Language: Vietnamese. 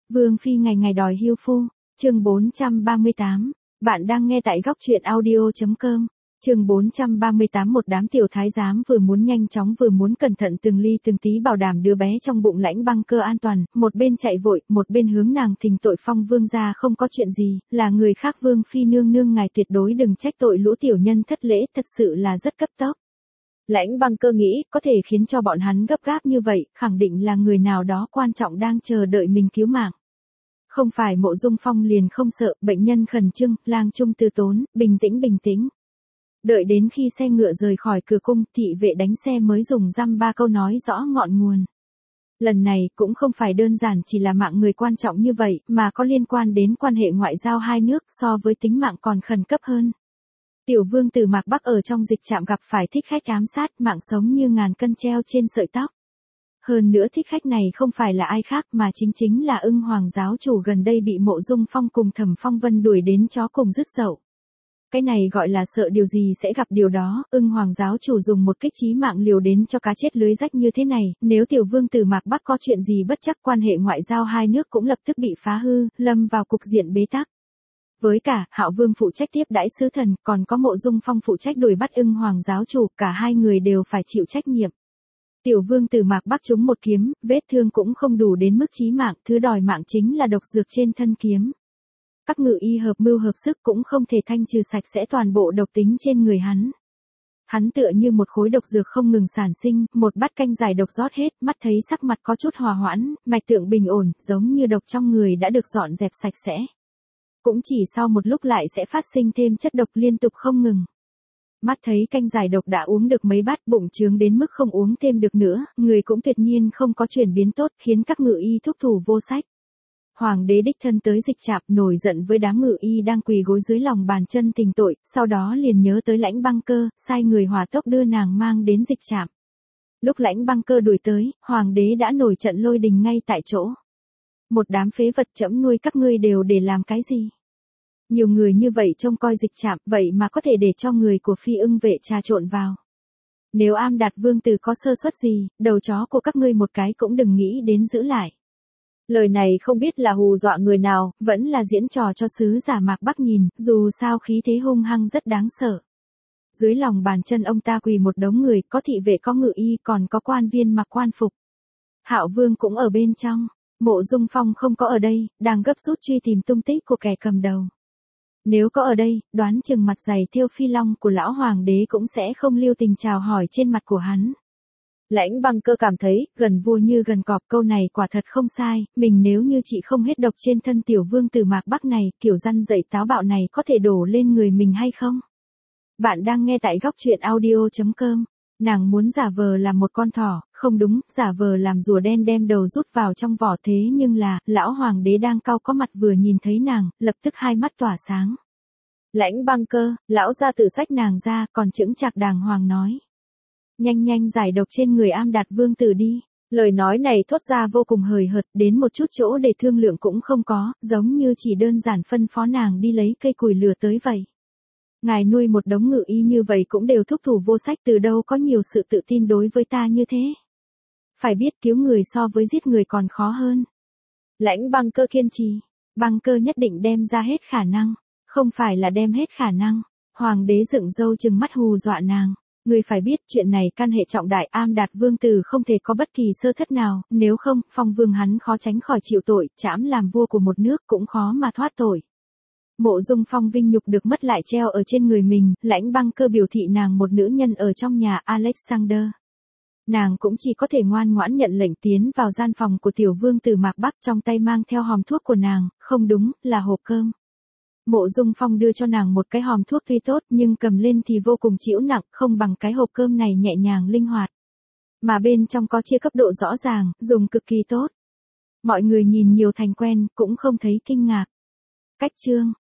Vương phi ngày ngày đòi hưu phu, chương 438, bạn đang nghe tại góc truyện audio.com. Chương 438. Một đám tiểu thái giám vừa muốn nhanh chóng vừa muốn cẩn thận từng ly từng tí bảo đảm đứa bé trong bụng Lãnh Băng Cơ an toàn, một bên chạy vội, một bên hướng nàng thỉnh tội. Phong vương gia không có chuyện gì, là người khác. Vương phi nương nương ngài tuyệt đối đừng trách tội lũ tiểu nhân thất lễ, thật sự là rất cấp tốc. Lãnh Băng Cơ nghĩ, có thể khiến cho bọn hắn gấp gáp như vậy, khẳng định là người nào đó quan trọng đang chờ đợi mình cứu mạng. Không phải Mộ Dung Phong liền không sợ, bệnh nhân khẩn trương, lang trung từ tốn, bình tĩnh bình tĩnh. Đợi đến khi xe ngựa rời khỏi cửa cung, thị vệ đánh xe mới dùng dăm ba câu nói rõ ngọn nguồn. Lần này cũng không phải đơn giản chỉ là mạng người quan trọng như vậy, mà có liên quan đến quan hệ ngoại giao hai nước, so với tính mạng còn khẩn cấp hơn. Tiểu vương tử Mạc Bắc ở trong dịch trạm gặp phải thích khách ám sát, mạng sống như ngàn cân treo trên sợi tóc. Hơn nữa thích khách này không phải là ai khác mà chính là Ưng Hoàng giáo chủ gần đây bị Mộ Dung Phong cùng Thẩm Phong Vân đuổi đến chó cùng rứt dậu. Cái này gọi là sợ điều gì sẽ gặp điều đó. Ưng Hoàng giáo chủ dùng một kích chí mạng liều đến cho cá chết lưới rách như thế này, nếu tiểu vương tử Mạc Bắc có chuyện gì bất chắc, quan hệ ngoại giao hai nước cũng lập tức bị phá hư, lâm vào cục diện bế tắc. Với cả, Hạo Vương phụ trách tiếp đãi sứ thần, còn có Mộ Dung Phong phụ trách đuổi bắt Ưng Hoàng giáo chủ, cả hai người đều phải chịu trách nhiệm. Tiểu vương tử Mạc Bắc trúng một kiếm, vết thương cũng không đủ đến mức chí mạng, thứ đòi mạng chính là độc dược trên thân kiếm. Các ngự y hợp mưu hợp sức cũng không thể thanh trừ sạch sẽ toàn bộ độc tính trên người hắn. Hắn tựa như một khối độc dược không ngừng sản sinh, một bát canh giải độc rót hết, mắt thấy sắc mặt có chút hòa hoãn, mạch tượng bình ổn, giống như độc trong người đã được dọn dẹp sạch sẽ. Cũng chỉ sau một lúc lại sẽ phát sinh thêm chất độc liên tục không ngừng. Mắt thấy canh giải độc đã uống được mấy bát, bụng trướng đến mức không uống thêm được nữa, người cũng tuyệt nhiên không có chuyển biến tốt, khiến các ngự y thúc thủ vô sách. Hoàng đế đích thân tới dịch trạm, nổi giận với đám ngự y đang quỳ gối dưới lòng bàn chân tình tội, sau đó liền nhớ tới Lãnh Băng Cơ, sai người hỏa tốc đưa nàng mang đến dịch trạm. Lúc Lãnh Băng Cơ đuổi tới, hoàng đế đã nổi trận lôi đình ngay tại chỗ. Một đám phế vật, trẫm nuôi các ngươi đều để làm cái gì? Nhiều người như vậy trông coi dịch trạm, vậy mà có thể để cho người của Phi Ưng vệ trà trộn vào. Nếu Am Đạt vương tử có sơ suất gì, đầu chó của các ngươi một cái cũng đừng nghĩ đến giữ lại. Lời này không biết là hù dọa người nào, vẫn là diễn trò cho sứ giả Mạc Bắc nhìn, dù sao khí thế hung hăng rất đáng sợ. Dưới lòng bàn chân ông ta quỳ một đống người, có thị vệ, có ngự y, còn có quan viên mặc quan phục. Hạo Vương cũng ở bên trong. Mộ Dung Phong không có ở đây, đang gấp rút truy tìm tung tích của kẻ cầm đầu. Nếu có ở đây, đoán chừng mặt dày thêu phi long của lão hoàng đế cũng sẽ không lưu tình chào hỏi trên mặt của hắn. Lãnh Băng Cơ cảm thấy, gần vua như gần cọp, câu này quả thật không sai, mình nếu như chị không hết độc trên thân tiểu vương tử Mạc Bắc này, kiểu răn dạy táo bạo này có thể đổ lên người mình hay không? Bạn đang nghe tại góc truyện audio.com. Nàng muốn giả vờ làm một con thỏ, không đúng, giả vờ làm rùa đen đem đầu rút vào trong vỏ, thế nhưng là, lão hoàng đế đang cau có mặt vừa nhìn thấy nàng, lập tức hai mắt tỏa sáng. Lãnh Băng Cơ, lão gia tử xách nàng ra, còn chững chạc đàng hoàng nói. Nhanh nhanh giải độc trên người Am Đạt vương tử đi. Lời nói này thốt ra vô cùng hời hợt, đến một chút chỗ để thương lượng cũng không có, giống như chỉ đơn giản phân phó nàng đi lấy cây củi lửa tới vậy. Ngài nuôi một đống ngự y như vậy cũng đều thúc thủ vô sách, từ đâu có nhiều sự tự tin đối với ta như thế. Phải biết cứu người so với giết người còn khó hơn. Lãnh Băng Cơ kiên trì. Băng Cơ nhất định đem ra hết khả năng. Không phải là đem hết khả năng. Hoàng đế dựng râu trừng mắt hù dọa nàng. Người phải biết chuyện này can hệ trọng đại, Am Đạt vương tử không thể có bất kỳ sơ thất nào, nếu không, Phong vương hắn khó tránh khỏi chịu tội, trẫm làm vua của một nước cũng khó mà thoát tội. Mộ Dung Phong vinh nhục được mất lại treo ở trên người mình, Lãnh Băng Cơ biểu thị nàng một nữ nhân ở trong nhà Alexander. Nàng cũng chỉ có thể ngoan ngoãn nhận lệnh tiến vào gian phòng của tiểu vương tử Mạc Bắc, trong tay mang theo hòm thuốc của nàng, không đúng, là hộp cơm. Mộ Dung Phong đưa cho nàng một cái hòm thuốc tuy tốt nhưng cầm lên thì vô cùng chịu nặng, không bằng cái hộp cơm này nhẹ nhàng linh hoạt. Mà bên trong có chia cấp độ rõ ràng, dùng cực kỳ tốt. Mọi người nhìn nhiều thành quen, cũng không thấy kinh ngạc. Cách chương,